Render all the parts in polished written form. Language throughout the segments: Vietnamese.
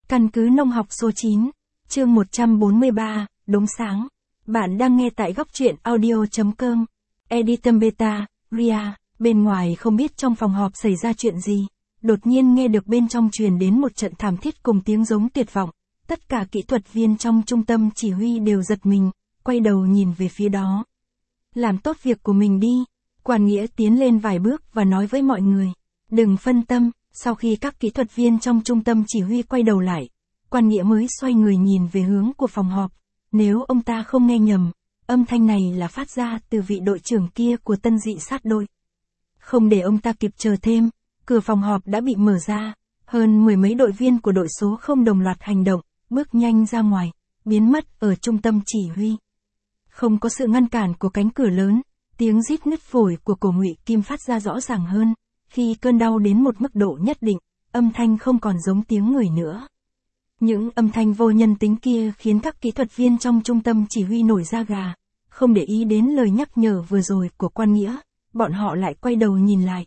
Căn cứ nông học số 9, chương 143, đống sáng. Bạn đang nghe tại góc truyện audio.com. Editor Beta, Ria. Bên ngoài không biết trong phòng họp xảy ra chuyện gì. Đột nhiên nghe được bên trong truyền đến một trận thảm thiết cùng tiếng giống tuyệt vọng. Tất cả kỹ thuật viên trong trung tâm chỉ huy đều giật mình, quay đầu nhìn về phía đó. Làm tốt việc của mình đi. Quản Nghĩa tiến lên vài bước và nói với mọi người. Đừng phân tâm. Sau khi các kỹ thuật viên trong trung tâm chỉ huy quay đầu lại, Quản Nghĩa mới xoay người nhìn về hướng của phòng họp. Nếu ông ta không nghe nhầm, âm thanh này là phát ra từ vị đội trưởng kia của tân dị sát đội. Không để ông ta kịp chờ thêm, cửa phòng họp đã bị mở ra, hơn 10 mấy đội viên của đội số không đồng loạt hành động, bước nhanh ra ngoài, biến mất ở trung tâm chỉ huy. Không có sự ngăn cản của cánh cửa lớn, tiếng rít nứt phổi của cổ Ngụy Kim phát ra rõ ràng hơn. Khi cơn đau đến một mức độ nhất định, âm thanh không còn giống tiếng người nữa. Những âm thanh vô nhân tính kia khiến các kỹ thuật viên trong trung tâm chỉ huy nổi da gà. Không để ý đến lời nhắc nhở vừa rồi của Quản Nghĩa, bọn họ lại quay đầu nhìn lại.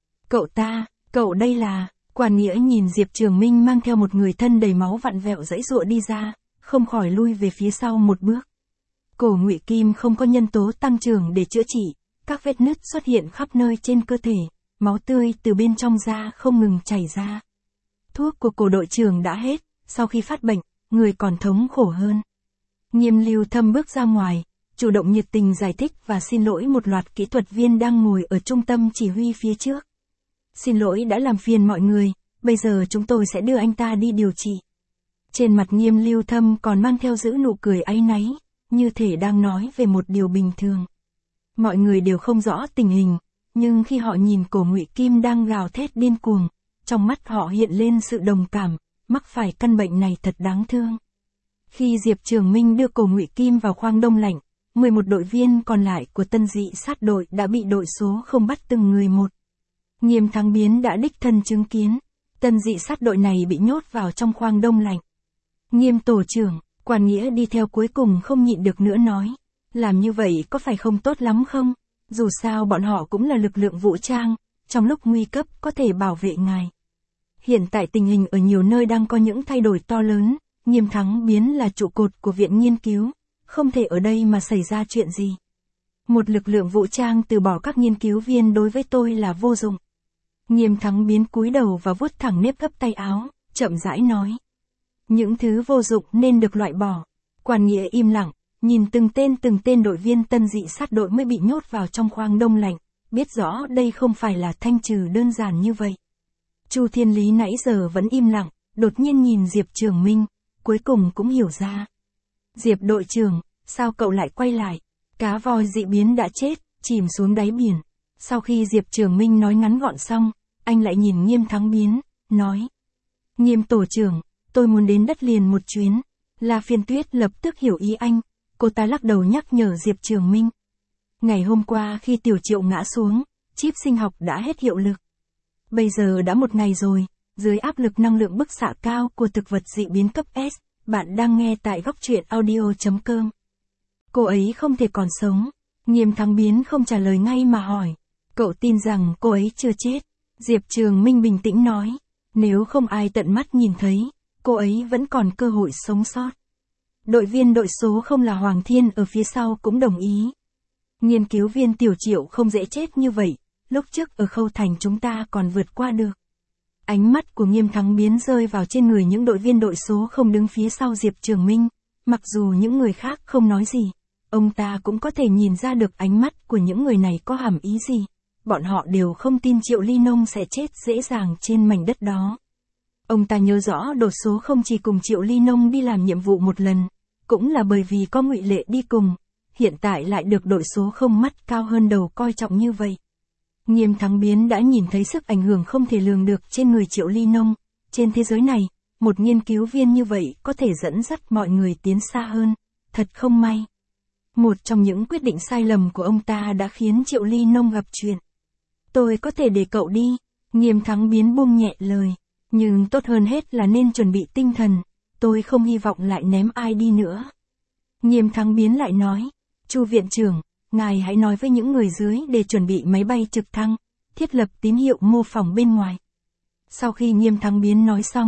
Cậu đây là... Quản Nghĩa nhìn Diệp Trường Minh mang theo một người thân đầy máu vặn vẹo giãy giụa đi ra, không khỏi lui về phía sau một bước. Cổ Ngụy Kim không có nhân tố tăng trưởng để chữa trị, các vết nứt xuất hiện khắp nơi trên cơ thể. Máu tươi từ bên trong da không ngừng chảy ra. Thuốc của cổ đội trưởng đã hết, sau khi phát bệnh, người còn thống khổ hơn. Nghiêm Lưu Thâm bước ra ngoài, chủ động nhiệt tình giải thích và xin lỗi một loạt kỹ thuật viên đang ngồi ở trung tâm chỉ huy phía trước. Xin lỗi đã làm phiền mọi người, bây giờ chúng tôi sẽ đưa anh ta đi điều trị. Trên mặt Nghiêm Lưu Thâm còn mang theo giữ nụ cười áy náy, như thể đang nói về một điều bình thường. Mọi người đều không rõ tình hình. Nhưng khi họ nhìn cổ Ngụy Kim đang gào thét điên cuồng, trong mắt họ hiện lên sự đồng cảm, mắc phải căn bệnh này thật đáng thương. Khi Diệp Trường Minh đưa cổ Ngụy Kim vào khoang đông lạnh, 11 đội viên còn lại của tân dị sát đội đã bị đội số không bắt từng người một. Nghiêm Thắng Biến đã đích thân chứng kiến, tân dị sát đội này bị nhốt vào trong khoang đông lạnh. Nghiêm tổ trưởng, Quản Nghĩa đi theo cuối cùng không nhịn được nữa nói, làm như vậy có phải không tốt lắm không? Dù sao bọn họ cũng là lực lượng vũ trang, trong lúc nguy cấp có thể bảo vệ ngài. Hiện tại tình hình ở nhiều nơi đang có những thay đổi to lớn, Nghiêm Thắng Biến là trụ cột của viện nghiên cứu, không thể ở đây mà xảy ra chuyện gì. Một lực lượng vũ trang từ bỏ các nghiên cứu viên đối với tôi là vô dụng. Nghiêm Thắng Biến cúi đầu và vuốt thẳng nếp gấp tay áo, chậm rãi nói. Những thứ vô dụng nên được loại bỏ. Quản Nghĩa im lặng. Nhìn từng tên đội viên tân dị sát đội mới bị nhốt vào trong khoang đông lạnh, biết rõ đây không phải là thanh trừ đơn giản như vậy. Chu Thiên Lý nãy giờ vẫn im lặng, đột nhiên nhìn Diệp Trường Minh, cuối cùng cũng hiểu ra. Diệp đội trưởng, sao cậu lại quay lại? Cá voi dị biến đã chết, chìm xuống đáy biển. Sau khi Diệp Trường Minh nói ngắn gọn xong, anh lại nhìn Nghiêm Thắng Biến, nói. Nghiêm tổ trưởng, tôi muốn đến đất liền một chuyến. La Phiên Tuyết lập tức hiểu ý anh. Cô ta lắc đầu nhắc nhở Diệp Trường Minh. Ngày hôm qua khi Tiểu Triệu ngã xuống, chip sinh học đã hết hiệu lực. Bây giờ đã một ngày rồi, dưới áp lực năng lượng bức xạ cao của thực vật dị biến cấp S, bạn đang nghe tại góc truyện audio.com. Cô ấy không thể còn sống. Nghiêm Thắng Biến không trả lời ngay mà hỏi. Cậu tin rằng cô ấy chưa chết? Diệp Trường Minh bình tĩnh nói. Nếu không ai tận mắt nhìn thấy, cô ấy vẫn còn cơ hội sống sót. Đội viên đội số không là Hoàng Thiên ở phía sau cũng đồng ý. Nghiên cứu viên Tiểu Triệu không dễ chết như vậy, lúc trước ở Khâu Thành chúng ta còn vượt qua được. Ánh mắt của Nghiêm Thắng Biến rơi vào trên người những đội viên đội số không đứng phía sau Diệp Trường Minh, mặc dù những người khác không nói gì, ông ta cũng có thể nhìn ra được ánh mắt của những người này có hàm ý gì. Bọn họ đều không tin Triệu Ly Nông sẽ chết dễ dàng trên mảnh đất đó. Ông ta nhớ rõ đội số không chỉ cùng Triệu Ly Nông đi làm nhiệm vụ một lần, cũng là bởi vì có Ngụy Lệ đi cùng, hiện tại lại được đội số không mắt cao hơn đầu coi trọng như vậy. Nghiêm Thắng Biến đã nhìn thấy sức ảnh hưởng không thể lường được trên người Triệu Ly Nông. Trên thế giới này, một nghiên cứu viên như vậy có thể dẫn dắt mọi người tiến xa hơn, thật không may. Một trong những quyết định sai lầm của ông ta đã khiến Triệu Ly Nông gặp chuyện. Tôi có thể để cậu đi, Nghiêm Thắng Biến buông nhẹ lời, nhưng tốt hơn hết là nên chuẩn bị tinh thần. Tôi không hy vọng lại ném ai đi nữa. Nghiêm Thắng Biến lại nói, Chu viện trưởng, ngài hãy nói với những người dưới để chuẩn bị máy bay trực thăng, thiết lập tín hiệu mô phỏng bên ngoài. Sau khi Nghiêm Thắng Biến nói xong,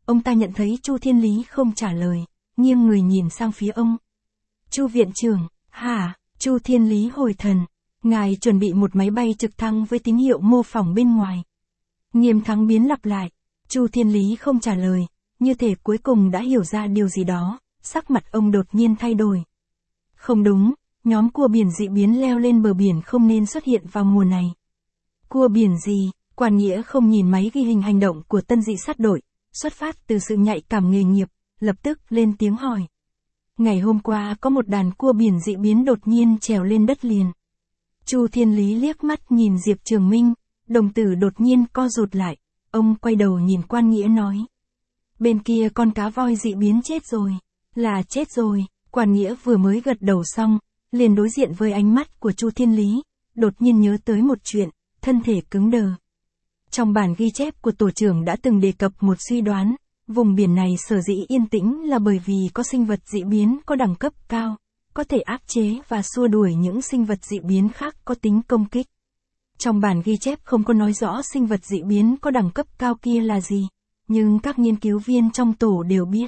ông ta nhận thấy Chu Thiên Lý không trả lời, nghiêng người nhìn sang phía ông. Chu viện trưởng, hả? Chu Thiên Lý hồi thần. Ngài chuẩn bị một máy bay trực thăng với tín hiệu mô phỏng bên ngoài. Nghiêm Thắng Biến lặp lại. Chu Thiên Lý không trả lời, như thể cuối cùng đã hiểu ra điều gì đó, sắc mặt ông đột nhiên thay đổi. Không đúng, nhóm cua biển dị biến leo lên bờ biển không nên xuất hiện vào mùa này. Cua biển gì? Quan Nghĩa không nhìn máy ghi hình hành động của tân dị sát đội, xuất phát từ sự nhạy cảm nghề nghiệp, lập tức lên tiếng hỏi. Ngày hôm qua có một đàn cua biển dị biến đột nhiên trèo lên đất liền. Chu Thiên Lý liếc mắt nhìn Diệp Trường Minh, đồng tử đột nhiên co rụt lại, ông quay đầu nhìn Quan Nghĩa nói. Bên kia con cá voi dị biến chết rồi, là chết rồi. Quan Nghĩa vừa mới gật đầu xong, liền đối diện với ánh mắt của Chu Thiên Lý, đột nhiên nhớ tới một chuyện, thân thể cứng đờ. Trong bản ghi chép của tổ trưởng đã từng đề cập một suy đoán, vùng biển này sở dĩ yên tĩnh là bởi vì có sinh vật dị biến có đẳng cấp cao, có thể áp chế và xua đuổi những sinh vật dị biến khác có tính công kích. Trong bản ghi chép không có nói rõ sinh vật dị biến có đẳng cấp cao kia là gì, nhưng các nghiên cứu viên trong tổ đều biết.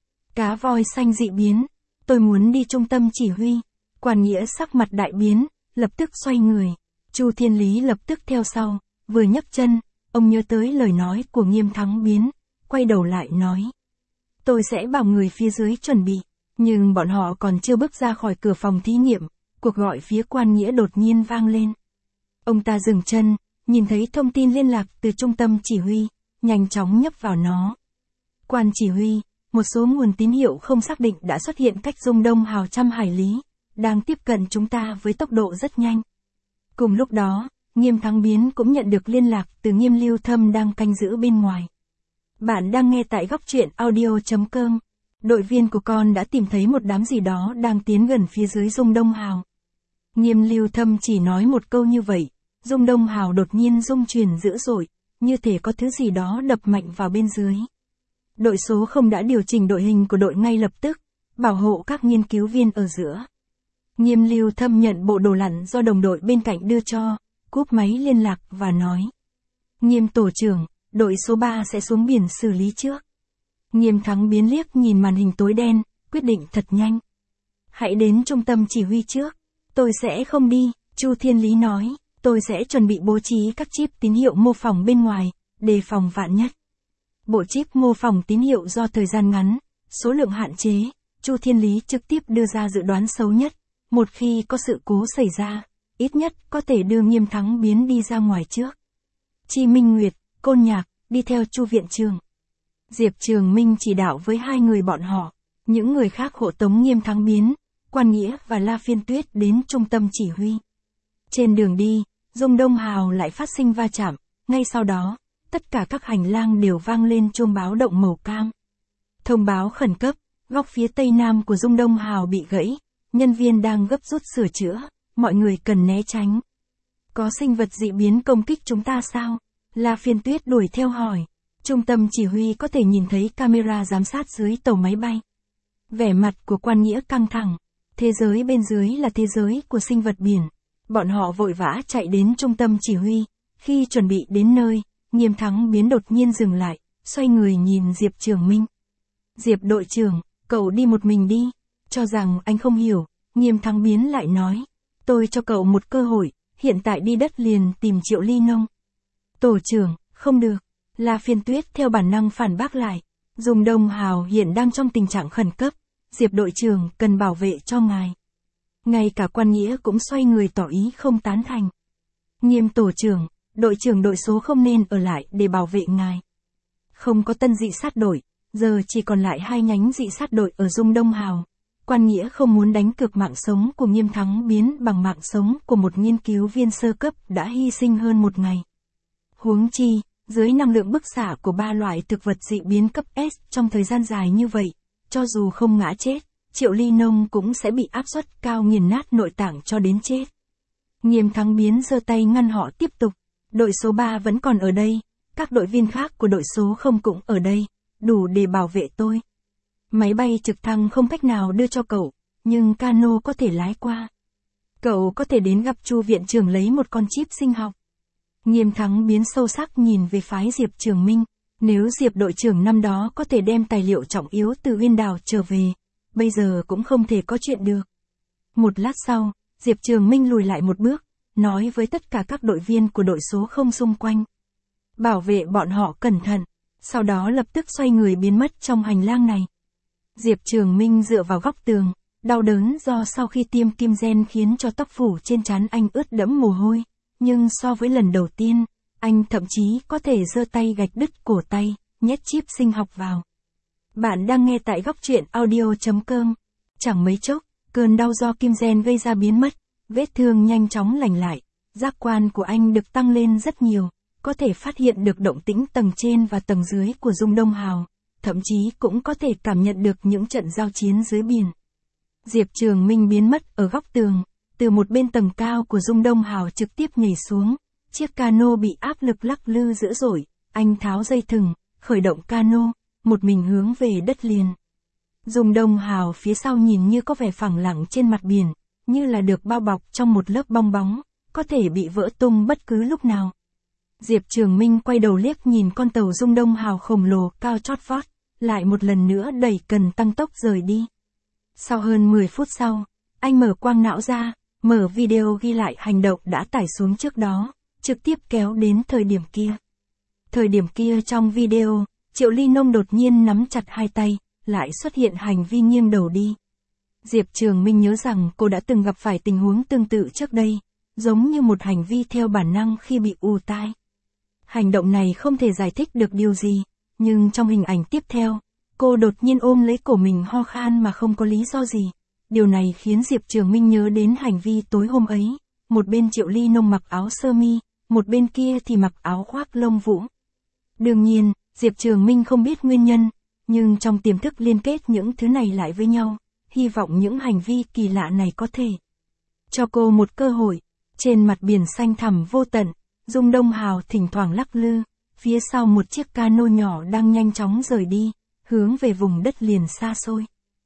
Cá voi xanh dị biến, tôi muốn đi trung tâm chỉ huy. Quan Nghĩa sắc mặt đại biến, lập tức xoay người. Chu Thiên Lý lập tức theo sau, vừa nhấc chân, ông nhớ tới lời nói của Nghiêm Thắng Biến, quay đầu lại nói. Tôi sẽ bảo người phía dưới chuẩn bị, nhưng bọn họ còn chưa bước ra khỏi cửa phòng thí nghiệm, cuộc gọi phía Quan Nghĩa đột nhiên vang lên. Ông ta dừng chân, nhìn thấy thông tin liên lạc từ trung tâm chỉ huy, nhanh chóng nhấp vào nó. Quan chỉ huy, một số nguồn tín hiệu không xác định đã xuất hiện cách Dung Đông Hào trăm hải lý, đang tiếp cận chúng ta với tốc độ rất nhanh. Cùng lúc đó, Nghiêm Thắng Biến cũng nhận được liên lạc từ Nghiêm Lưu Thâm đang canh giữ bên ngoài. Bạn đang nghe tại góc truyện audio.com. Đội viên của con đã tìm thấy một đám gì đó đang tiến gần phía dưới Dung Đông Hào. Nghiêm Lưu Thâm chỉ nói một câu như vậy, Dung Đông Hào đột nhiên rung chuyển dữ dội, như thể có thứ gì đó đập mạnh vào bên dưới. Đội số 0 đã điều chỉnh đội hình của đội ngay lập tức, bảo hộ các nghiên cứu viên ở giữa. Nghiêm Lưu Thâm nhận bộ đồ lặn do đồng đội bên cạnh đưa cho, cúp máy liên lạc và nói. Nghiêm tổ trưởng, đội số 3 sẽ xuống biển xử lý trước. Nghiêm Thắng Biến liếc nhìn màn hình tối đen, quyết định thật nhanh. Hãy đến trung tâm chỉ huy trước. Tôi sẽ không đi, Chu Thiên Lý nói, tôi sẽ chuẩn bị bố trí các chip tín hiệu mô phỏng bên ngoài, đề phòng vạn nhất. Bộ chip mô phỏng tín hiệu do thời gian ngắn, số lượng hạn chế, Chu Thiên Lý trực tiếp đưa ra dự đoán xấu nhất, một khi có sự cố xảy ra, ít nhất có thể đưa Nghiêm Thắng Biến đi ra ngoài trước. Chi Minh Nguyệt, Côn Nhạc, đi theo Chu viện trưởng. Diệp Trường Minh chỉ đạo với hai người bọn họ, những người khác hộ tống Nghiêm Thắng Biến, Quan Nghĩa và La Phiên Tuyết đến trung tâm chỉ huy. Trên đường đi, Dung Đông Hào lại phát sinh va chạm, ngay sau đó, tất cả các hành lang đều vang lên chuông báo động màu cam. Thông báo khẩn cấp, góc phía tây nam của Dung Đông Hào bị gãy, nhân viên đang gấp rút sửa chữa, mọi người cần né tránh. Có sinh vật dị biến công kích chúng ta sao? La Phiên Tuyết đuổi theo hỏi. Trung tâm chỉ huy có thể nhìn thấy camera giám sát dưới tàu máy bay. Vẻ mặt của Quan Nghĩa căng thẳng. Thế giới bên dưới là thế giới của sinh vật biển. Bọn họ vội vã chạy đến trung tâm chỉ huy. Khi chuẩn bị đến nơi, Nghiêm Thắng Biến đột nhiên dừng lại, xoay người nhìn Diệp Trường Minh. Diệp đội trưởng, cậu đi một mình đi. Cho rằng anh không hiểu, Nghiêm Thắng Biến lại nói. Tôi cho cậu một cơ hội, hiện tại đi đất liền tìm Triệu Ly Nông. Tổ trưởng, không được. La Phiên Tuyết theo bản năng phản bác lại. Dung Đông Hào hiện đang trong tình trạng khẩn cấp. Diệp đội trưởng cần bảo vệ cho ngài. Ngay cả Quan Nghĩa cũng xoay người tỏ ý không tán thành. Nghiêm tổ trưởng, đội trưởng đội số không nên ở lại để bảo vệ ngài. Không có tân dị sát đội, giờ chỉ còn lại 2 nhánh dị sát đội ở Dung Đông Hào. Quan Nghĩa không muốn đánh cược mạng sống của Nghiêm Thắng Biến bằng mạng sống của một nghiên cứu viên sơ cấp đã hy sinh hơn một ngày. Huống chi, dưới năng lượng bức xạ của 3 loại thực vật dị biến cấp S trong thời gian dài như vậy, cho dù không ngã chết, Triệu Ly Nông cũng sẽ bị áp suất cao nghiền nát nội tạng cho đến chết. Nghiêm Thắng Biến giơ tay ngăn họ tiếp tục. Đội số 3 vẫn còn ở đây, các đội viên khác của đội số 0 cũng ở đây, đủ để bảo vệ tôi. Máy bay trực thăng không cách nào đưa cho cậu, nhưng cano có thể lái qua. Cậu có thể đến gặp Chu viện trưởng lấy một con chip sinh học. Nghiêm Thắng Biến sâu sắc nhìn về phái Diệp Trường Minh, Nếu Diệp đội trưởng năm đó có thể đem tài liệu trọng yếu từ Uyên Đảo trở về, bây giờ cũng không thể có chuyện được. Một lát sau, Diệp Trường Minh lùi lại một bước, nói với tất cả các đội viên của đội số 0 xung quanh. Bảo vệ bọn họ cẩn thận, sau đó lập tức xoay người biến mất trong hành lang này. Diệp Trường Minh dựa vào góc tường, đau đớn do sau khi tiêm kim gen khiến cho tóc phủ trên trán anh ướt đẫm mồ hôi, nhưng so với lần đầu tiên, anh thậm chí có thể giơ tay gạch đứt cổ tay, nhét chip sinh học vào. Bạn đang nghe tại góc truyện audio.com. Chẳng mấy chốc, cơn đau do kim gen gây ra biến mất, vết thương nhanh chóng lành lại, giác quan của anh được tăng lên rất nhiều, có thể phát hiện được động tĩnh tầng trên và tầng dưới của Dung Đông Hào, thậm chí cũng có thể cảm nhận được những trận giao chiến dưới biển. Diệp Trường Minh biến mất ở góc tường, từ một bên tầng cao của Dung Đông Hào trực tiếp nhảy xuống, chiếc cano bị áp lực lắc lư dữ dội, anh tháo dây thừng, khởi động cano, một mình hướng về đất liền. Dung Đông Hào phía sau nhìn như có vẻ phẳng lặng trên mặt biển, như là được bao bọc trong một lớp bong bóng, có thể bị vỡ tung bất cứ lúc nào. Diệp Trường Minh quay đầu liếc nhìn con tàu Dung Đông Hào khổng lồ cao chót vót, lại một lần nữa đẩy cần tăng tốc rời đi. Sau hơn 10 phút sau, anh mở quang não ra, mở video ghi lại hành động đã tải xuống trước đó, trực tiếp kéo đến thời điểm kia. Thời điểm kia trong video, Triệu Ly Nông đột nhiên nắm chặt hai tay, lại xuất hiện hành vi nghiêng đầu đi. Diệp Trường Minh nhớ rằng cô đã từng gặp phải tình huống tương tự trước đây, giống như một hành vi theo bản năng khi bị ù tai. Hành động này không thể giải thích được điều gì, nhưng trong hình ảnh tiếp theo, cô đột nhiên ôm lấy cổ mình ho khan mà không có lý do gì. Điều này khiến Diệp Trường Minh nhớ đến hành vi tối hôm ấy, một bên Triệu Ly Nông mặc áo sơ mi, một bên kia thì mặc áo khoác lông vũ. Đương nhiên, Diệp Trường Minh không biết nguyên nhân, nhưng trong tiềm thức liên kết những thứ này lại với nhau, hy vọng những hành vi kỳ lạ này có thể cho cô một cơ hội. Trên mặt biển xanh thẳm vô tận, Dung Đông Hào thỉnh thoảng lắc lư, phía sau một chiếc cano nhỏ đang nhanh chóng rời đi, hướng về vùng đất liền xa xôi.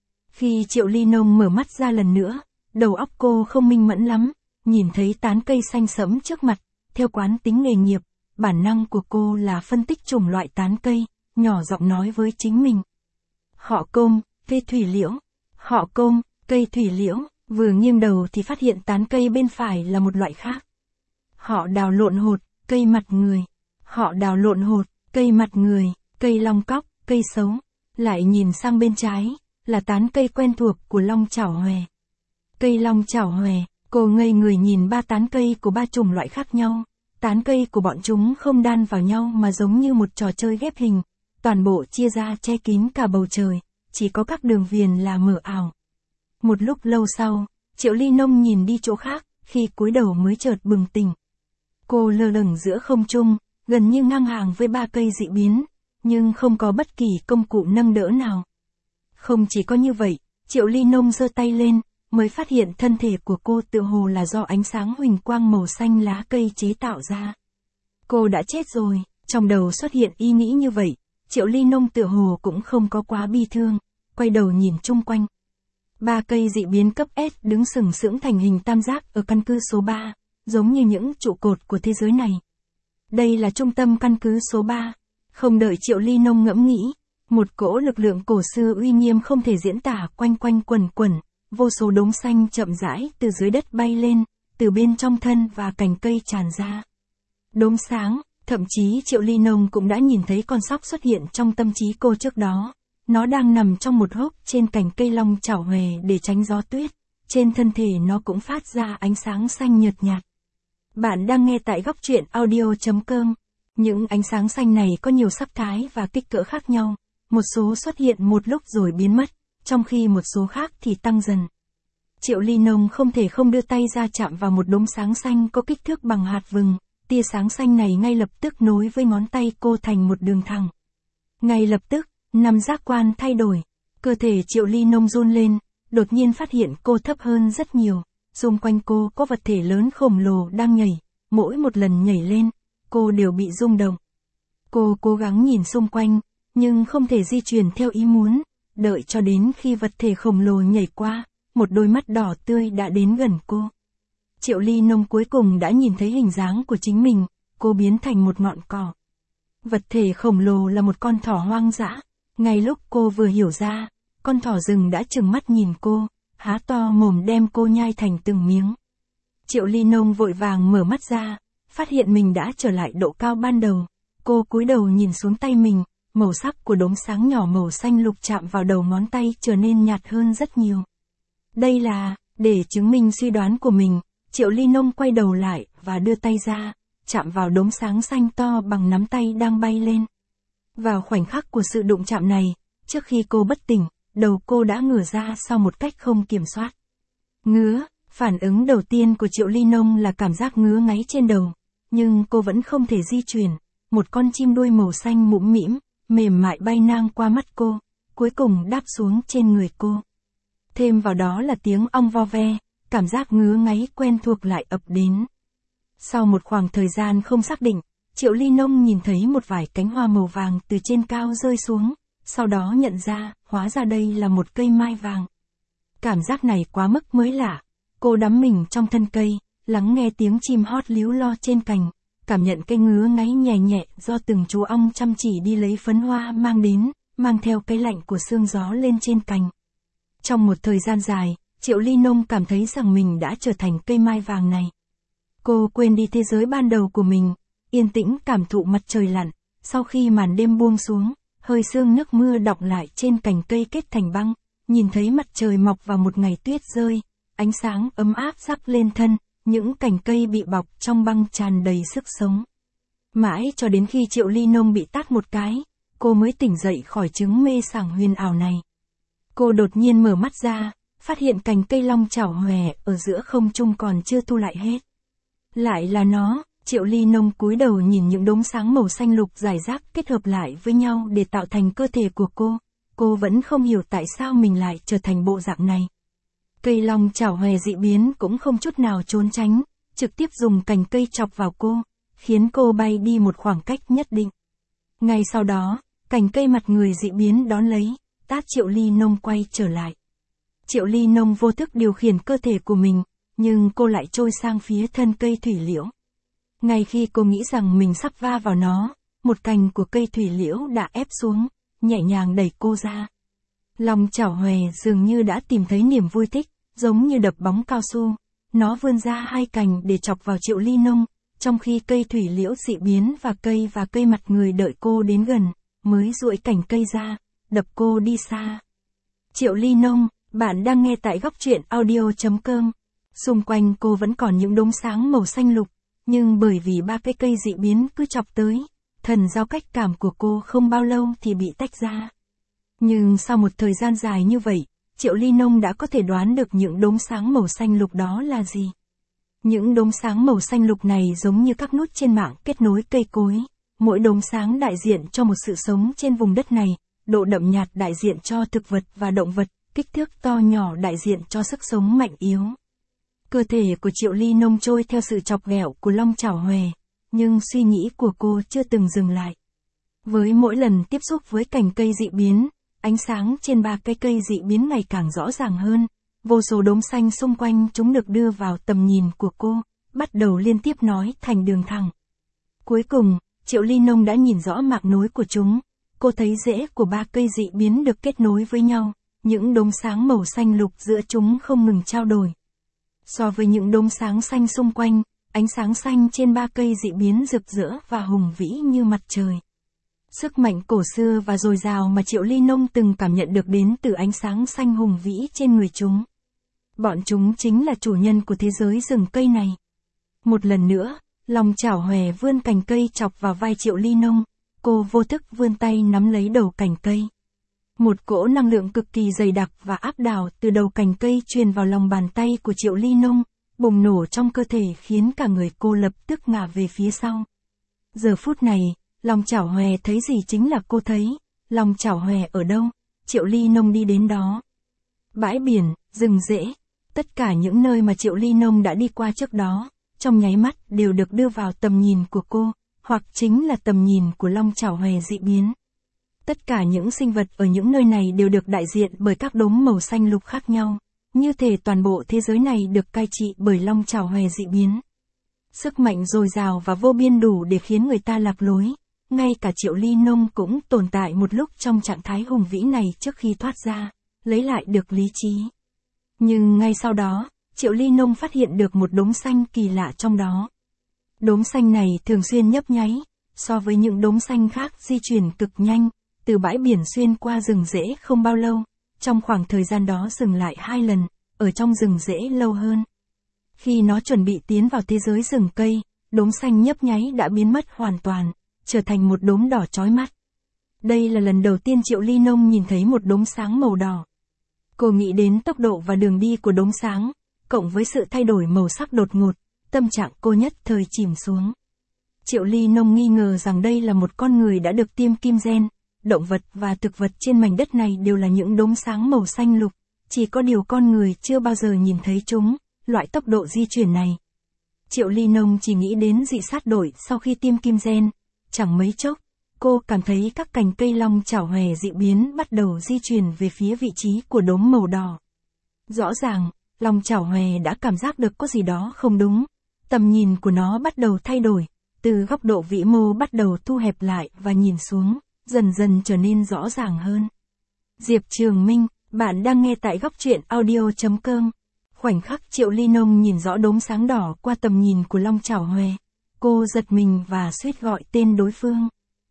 Khi Triệu Ly Nông mở mắt ra lần nữa, đầu óc cô không minh mẫn lắm, nhìn thấy tán cây xanh sẫm trước mặt, theo quán tính nghề nghiệp, bản năng của cô là phân tích chủng loại tán cây, nhỏ giọng nói với chính mình. Họ Côm, cây thủy liễu. Họ Côm, cây thủy liễu, vừa nghiêng đầu thì phát hiện tán cây bên phải là một loại khác. Họ Đào lộn hột, cây mặt người. Họ Đào lộn hột, cây mặt người, cây long cóc, cây sấu. Lại nhìn sang bên trái, là tán cây quen thuộc của long chảo hòe. Cây long chảo hòe, cô ngây người nhìn ba tán cây của ba chủng loại khác nhau. Tán cây của bọn chúng không đan vào nhau mà giống như một trò chơi ghép hình, toàn bộ chia ra che kín cả bầu trời, chỉ có các đường viền là mờ ảo. Một lúc lâu sau, Triệu Ly Nông nhìn đi chỗ khác, khi cúi đầu mới chợt bừng tỉnh. Cô lơ lửng giữa không trung, gần như ngang hàng với ba cây dị biến, nhưng không có bất kỳ công cụ nâng đỡ nào. Không chỉ có như vậy, Triệu Ly Nông giơ tay lên, mới phát hiện thân thể của cô tựa hồ là do ánh sáng huỳnh quang màu xanh lá cây chế tạo ra. Cô đã chết rồi, trong đầu xuất hiện ý nghĩ như vậy, Triệu Ly Nông tựa hồ cũng không có quá bi thương, quay đầu nhìn chung quanh. Ba cây dị biến cấp S đứng sừng sững thành hình tam giác ở căn cứ số 3, giống như những trụ cột của thế giới này. Đây là trung tâm căn cứ số 3. Không đợi Triệu Ly Nông ngẫm nghĩ, một cỗ lực lượng cổ xưa uy nghiêm không thể diễn tả quanh quanh quẩn quẩn, vô số đốm xanh chậm rãi từ dưới đất bay lên, từ bên trong thân và cành cây tràn ra. Đốm sáng, thậm chí Triệu Ly Nông cũng đã nhìn thấy con sóc xuất hiện trong tâm trí cô trước đó. Nó đang nằm trong một hốc trên cành cây long chảo hòe để tránh gió tuyết, trên thân thể nó cũng phát ra ánh sáng xanh nhợt nhạt. Bạn đang nghe tại góc truyện audio.com. Những ánh sáng xanh này có nhiều sắc thái và kích cỡ khác nhau, một số xuất hiện một lúc rồi biến mất, trong khi một số khác thì tăng dần. Triệu Ly Nông không thể không đưa tay ra chạm vào một đốm sáng xanh có kích thước bằng hạt vừng, tia sáng xanh này ngay lập tức nối với ngón tay cô thành một đường thẳng. Ngay lập tức, năm giác quan thay đổi, cơ thể Triệu Ly Nông run lên, đột nhiên phát hiện cô thấp hơn rất nhiều, xung quanh cô có vật thể lớn khổng lồ đang nhảy, mỗi một lần nhảy lên, cô đều bị rung động. Cô cố gắng nhìn xung quanh, nhưng không thể di chuyển theo ý muốn, đợi cho đến khi vật thể khổng lồ nhảy qua, một đôi mắt đỏ tươi đã đến gần cô. Triệu Ly Nông cuối cùng đã nhìn thấy hình dáng của chính mình, cô biến thành một ngọn cỏ. Vật thể khổng lồ là một con thỏ hoang dã. Ngay lúc cô vừa hiểu ra, con thỏ rừng đã trừng mắt nhìn cô, há to mồm đem cô nhai thành từng miếng. Triệu Ly Nông vội vàng mở mắt ra, phát hiện mình đã trở lại độ cao ban đầu. Cô cúi đầu nhìn xuống tay mình, màu sắc của đốm sáng nhỏ màu xanh lục chạm vào đầu ngón tay trở nên nhạt hơn rất nhiều. Đây là, để chứng minh suy đoán của mình, Triệu Ly Nông quay đầu lại và đưa tay ra, chạm vào đốm sáng xanh to bằng nắm tay đang bay lên. Vào khoảnh khắc của sự đụng chạm này, trước khi cô bất tỉnh, đầu cô đã ngửa ra sau một cách không kiểm soát. Ngứa, phản ứng đầu tiên của Triệu Ly Nông là cảm giác ngứa ngáy trên đầu, nhưng cô vẫn không thể di chuyển. Một con chim đuôi màu xanh mũm mĩm, mềm mại bay ngang qua mắt cô, cuối cùng đáp xuống trên người cô. Thêm vào đó là tiếng ong vo ve, cảm giác ngứa ngáy quen thuộc lại ập đến. Sau một khoảng thời gian không xác định, Triệu Ly Nông nhìn thấy một vài cánh hoa màu vàng từ trên cao rơi xuống, sau đó nhận ra, hóa ra đây là một cây mai vàng. Cảm giác này quá mức mới lạ, cô đắm mình trong thân cây, lắng nghe tiếng chim hót líu lo trên cành, cảm nhận cái ngứa ngáy nhẹ nhẹ do từng chú ong chăm chỉ đi lấy phấn hoa mang đến, mang theo cái lạnh của sương gió lên trên cành. Trong một thời gian dài, Triệu Ly Nông cảm thấy rằng mình đã trở thành cây mai vàng này. Cô quên đi thế giới ban đầu của mình, yên tĩnh cảm thụ mặt trời lặn, sau khi màn đêm buông xuống, hơi sương nước mưa đọng lại trên cành cây kết thành băng, nhìn thấy mặt trời mọc vào một ngày tuyết rơi, ánh sáng ấm áp rắc lên thân, những cành cây bị bọc trong băng tràn đầy sức sống. Mãi cho đến khi Triệu Ly Nông bị tát một cái, cô mới tỉnh dậy khỏi chứng mê sảng huyền ảo này. Cô đột nhiên mở mắt ra, phát hiện cành cây long chảo hòe ở giữa không trung còn chưa thu lại hết. Lại là nó, Triệu Ly Nông cúi đầu nhìn những đốm sáng màu xanh lục rải rác kết hợp lại với nhau để tạo thành cơ thể của cô vẫn không hiểu tại sao mình lại trở thành bộ dạng này. Cây long chảo hòe dị biến cũng không chút nào trốn tránh, trực tiếp dùng cành cây chọc vào cô, khiến cô bay đi một khoảng cách nhất định. Ngay sau đó, cành cây mặt người dị biến đón lấy, tát Triệu Ly Nông quay trở lại. Triệu Ly Nông vô thức điều khiển cơ thể của mình, nhưng cô lại trôi sang phía thân cây thủy liễu. Ngay khi cô nghĩ rằng mình sắp va vào nó, một cành của cây thủy liễu đã ép xuống, nhẹ nhàng đẩy cô ra. Long chảo hòe dường như đã tìm thấy niềm vui thích, giống như đập bóng cao su. Nó vươn ra hai cành để chọc vào Triệu Ly Nông, trong khi cây thủy liễu dị biến và cây mặt người đợi cô đến gần, mới duỗi cành cây ra, đập cô đi xa. Triệu Ly Nông, bạn đang nghe tại góc truyện audio.com. Xung quanh cô vẫn còn những đốm sáng màu xanh lục, nhưng bởi vì ba cái cây dị biến cứ chọc tới, thần giao cách cảm của cô không bao lâu thì bị tách ra. Nhưng sau một thời gian dài như vậy, Triệu Ly Nông đã có thể đoán được những đốm sáng màu xanh lục đó là gì. Những đốm sáng màu xanh lục này giống như các nút trên mạng kết nối cây cối, mỗi đốm sáng đại diện cho một sự sống trên vùng đất này, độ đậm nhạt đại diện cho thực vật và động vật, kích thước to nhỏ đại diện cho sức sống mạnh yếu. Cơ thể của Triệu Ly Nông trôi theo sự chọc ghẹo của long chảo hòe, nhưng suy nghĩ của cô chưa từng dừng lại. Với mỗi lần tiếp xúc với cành cây dị biến, ánh sáng trên ba cái cây dị biến ngày càng rõ ràng hơn, vô số đốm xanh xung quanh chúng được đưa vào tầm nhìn của cô, bắt đầu liên tiếp nối thành đường thẳng. Cuối cùng, Triệu Ly Nông đã nhìn rõ mạc nối của chúng, cô thấy rễ của ba cây dị biến được kết nối với nhau, những đốm sáng màu xanh lục giữa chúng không ngừng trao đổi. So với những đốm sáng xanh xung quanh, ánh sáng xanh trên ba cây dị biến rực rỡ và hùng vĩ như mặt trời. Sức mạnh cổ xưa và dồi dào mà Triệu Ly Nông từng cảm nhận được đến từ ánh sáng xanh hùng vĩ trên người chúng. Bọn chúng chính là chủ nhân của thế giới rừng cây này. Một lần nữa, long chảo hòe vươn cành cây chọc vào vai Triệu Ly Nông, cô vô thức vươn tay nắm lấy đầu cành cây. Một cỗ năng lượng cực kỳ dày đặc và áp đảo từ đầu cành cây truyền vào lòng bàn tay của Triệu Ly Nông, bùng nổ trong cơ thể khiến cả người cô lập tức ngả về phía sau. Giờ phút này, long chảo hòe thấy gì chính là cô thấy, long chảo hòe ở đâu, Triệu Ly Nông đi đến đó. Bãi biển, rừng rễ, tất cả những nơi mà Triệu Ly Nông đã đi qua trước đó, trong nháy mắt đều được đưa vào tầm nhìn của cô, hoặc chính là tầm nhìn của long chảo hòe dị biến. Tất cả những sinh vật ở những nơi này đều được đại diện bởi các đốm màu xanh lục khác nhau, như thể toàn bộ thế giới này được cai trị bởi long chảo hòe dị biến. Sức mạnh dồi dào và vô biên đủ để khiến người ta lạc lối, ngay cả Triệu Ly Nông cũng tồn tại một lúc trong trạng thái hùng vĩ này trước khi thoát ra, lấy lại được lý trí. Nhưng ngay sau đó, Triệu Ly Nông phát hiện được một đốm xanh kỳ lạ trong đó. Đốm xanh này thường xuyên nhấp nháy, so với những đốm xanh khác di chuyển cực nhanh, từ bãi biển xuyên qua rừng rễ không bao lâu, trong khoảng thời gian đó dừng lại 2 lần, ở trong rừng rễ lâu hơn. Khi nó chuẩn bị tiến vào thế giới rừng cây, đốm xanh nhấp nháy đã biến mất hoàn toàn, trở thành một đốm đỏ chói mắt. Đây là lần đầu tiên Triệu Ly Nông nhìn thấy một đốm sáng màu đỏ. Cô nghĩ đến tốc độ và đường đi của đốm sáng, cộng với sự thay đổi màu sắc đột ngột, tâm trạng cô nhất thời chìm xuống. Triệu Ly Nông nghi ngờ rằng đây là một con người đã được tiêm kim gen, động vật và thực vật trên mảnh đất này đều là những đốm sáng màu xanh lục, chỉ có điều con người chưa bao giờ nhìn thấy chúng, loại tốc độ di chuyển này. Triệu Ly Nông chỉ nghĩ đến dị sát đổi sau khi tiêm kim gen, chẳng mấy chốc, cô cảm thấy các cành cây long chảo hòe dị biến bắt đầu di chuyển về phía vị trí của đốm màu đỏ. Rõ ràng, long chảo hòe đã cảm giác được có gì đó không đúng, tầm nhìn của nó bắt đầu thay đổi, từ góc độ vĩ mô bắt đầu thu hẹp lại và nhìn xuống, dần dần trở nên rõ ràng hơn. Diệp Trường Minh, bạn đang nghe tại góc truyện audio.com. Khoảnh khắc Triệu Ly Nông nhìn rõ đốm sáng đỏ qua tầm nhìn của long chảo hòe, cô giật mình và suýt gọi tên đối phương.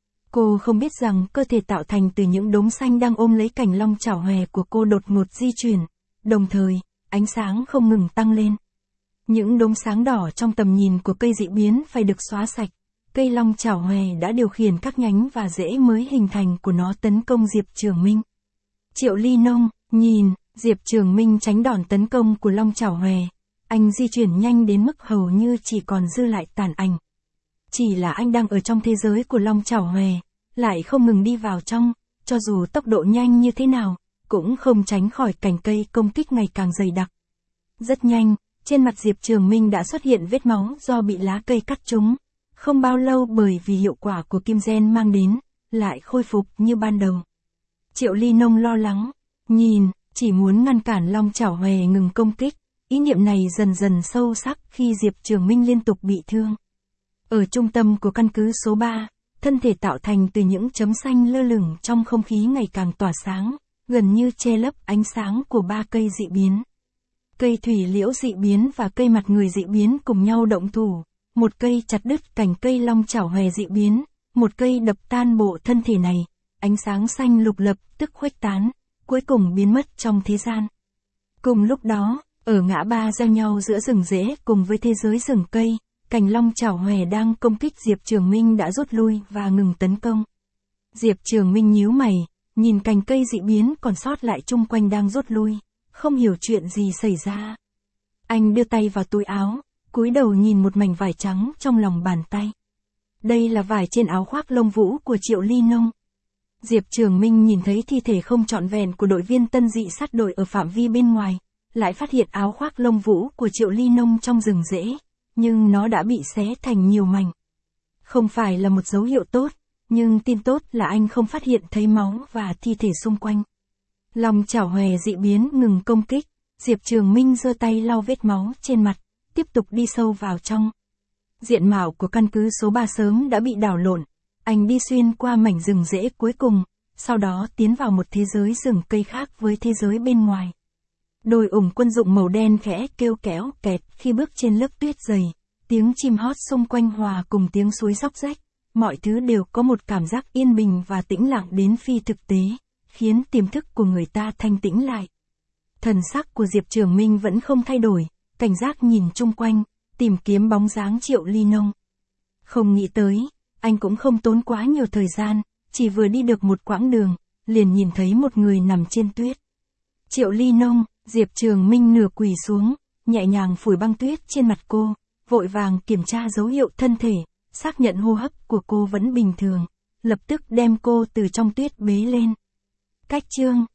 Cô không biết rằng cơ thể tạo thành từ những đốm xanh đang ôm lấy cành long chảo hòe của cô đột ngột di chuyển, đồng thời, ánh sáng không ngừng tăng lên. Những đốm sáng đỏ trong tầm nhìn của cây dị biến phải được xóa sạch, cây long chảo hòe đã điều khiển các nhánh và rễ mới hình thành của nó tấn công Diệp Trường Minh. Triệu Ly Nông, nhìn, Diệp Trường Minh tránh đòn tấn công của long chảo hòe, anh di chuyển nhanh đến mức hầu như chỉ còn dư lại tàn ảnh. Chỉ là anh đang ở trong thế giới của long chảo hòe, lại không ngừng đi vào trong, cho dù tốc độ nhanh như thế nào, cũng không tránh khỏi cành cây công kích ngày càng dày đặc. Rất nhanh, trên mặt Diệp Trường Minh đã xuất hiện vết máu do bị lá cây cắt trúng. Không bao lâu bởi vì hiệu quả của kim gen mang đến, lại khôi phục như ban đầu. Triệu Ly Nông lo lắng, nhìn, chỉ muốn ngăn cản long chảo hòe ngừng công kích, ý niệm này dần dần sâu sắc khi Diệp Trường Minh liên tục bị thương. Ở trung tâm của căn cứ số 3, thân thể tạo thành từ những chấm xanh lơ lửng trong không khí ngày càng tỏa sáng, gần như che lấp ánh sáng của 3 cây dị biến. Cây thủy liễu dị biến và cây mặt người dị biến cùng nhau động thủ, một cây chặt đứt cành cây long chảo hòe dị biến, một cây đập tan bộ thân thể này, ánh sáng xanh lục lập tức khuếch tán, cuối cùng biến mất trong thế gian. Cùng lúc đó, ở ngã ba giao nhau giữa rừng rễ cùng với thế giới rừng cây, cành long chảo hòe đang công kích Diệp Trường Minh đã rút lui và ngừng tấn công. Diệp Trường Minh nhíu mày, nhìn cành cây dị biến còn sót lại chung quanh đang rút lui, không hiểu chuyện gì xảy ra. Anh đưa tay vào túi áo, cúi đầu nhìn một mảnh vải trắng trong lòng bàn tay. Đây là vải trên áo khoác lông vũ của Triệu Ly Nông. Diệp Trường Minh nhìn thấy thi thể không trọn vẹn của đội viên tân dị sát đội ở phạm vi bên ngoài, lại phát hiện áo khoác lông vũ của Triệu Ly Nông trong rừng rễ, nhưng nó đã bị xé thành nhiều mảnh. Không phải là một dấu hiệu tốt, nhưng tin tốt là anh không phát hiện thấy máu và thi thể xung quanh. Long chảo hòe dị biến ngừng công kích, Diệp Trường Minh giơ tay lau vết máu trên mặt, tiếp tục đi sâu vào trong. Diện mạo của căn cứ số 3 sớm đã bị đảo lộn, anh đi xuyên qua mảnh rừng rễ cuối cùng, sau đó tiến vào một thế giới rừng cây khác với thế giới bên ngoài. Đôi ủng quân dụng màu đen khẽ kêu kéo kẹt khi bước trên lớp tuyết dày, tiếng chim hót xung quanh hòa cùng tiếng suối róc rách, mọi thứ đều có một cảm giác yên bình và tĩnh lặng đến phi thực tế, khiến tiềm thức của người ta thanh tĩnh lại. Thần sắc của Diệp Trường Minh vẫn không thay đổi, cảnh giác nhìn chung quanh, tìm kiếm bóng dáng Triệu Ly Nông. Không nghĩ tới, anh cũng không tốn quá nhiều thời gian, chỉ vừa đi được một quãng đường, liền nhìn thấy một người nằm trên tuyết. Triệu Ly Nông, Diệp Trường Minh nửa quỳ xuống, nhẹ nhàng phủi băng tuyết trên mặt cô, vội vàng kiểm tra dấu hiệu thân thể, xác nhận hô hấp của cô vẫn bình thường, lập tức đem cô từ trong tuyết bế lên. Cách chương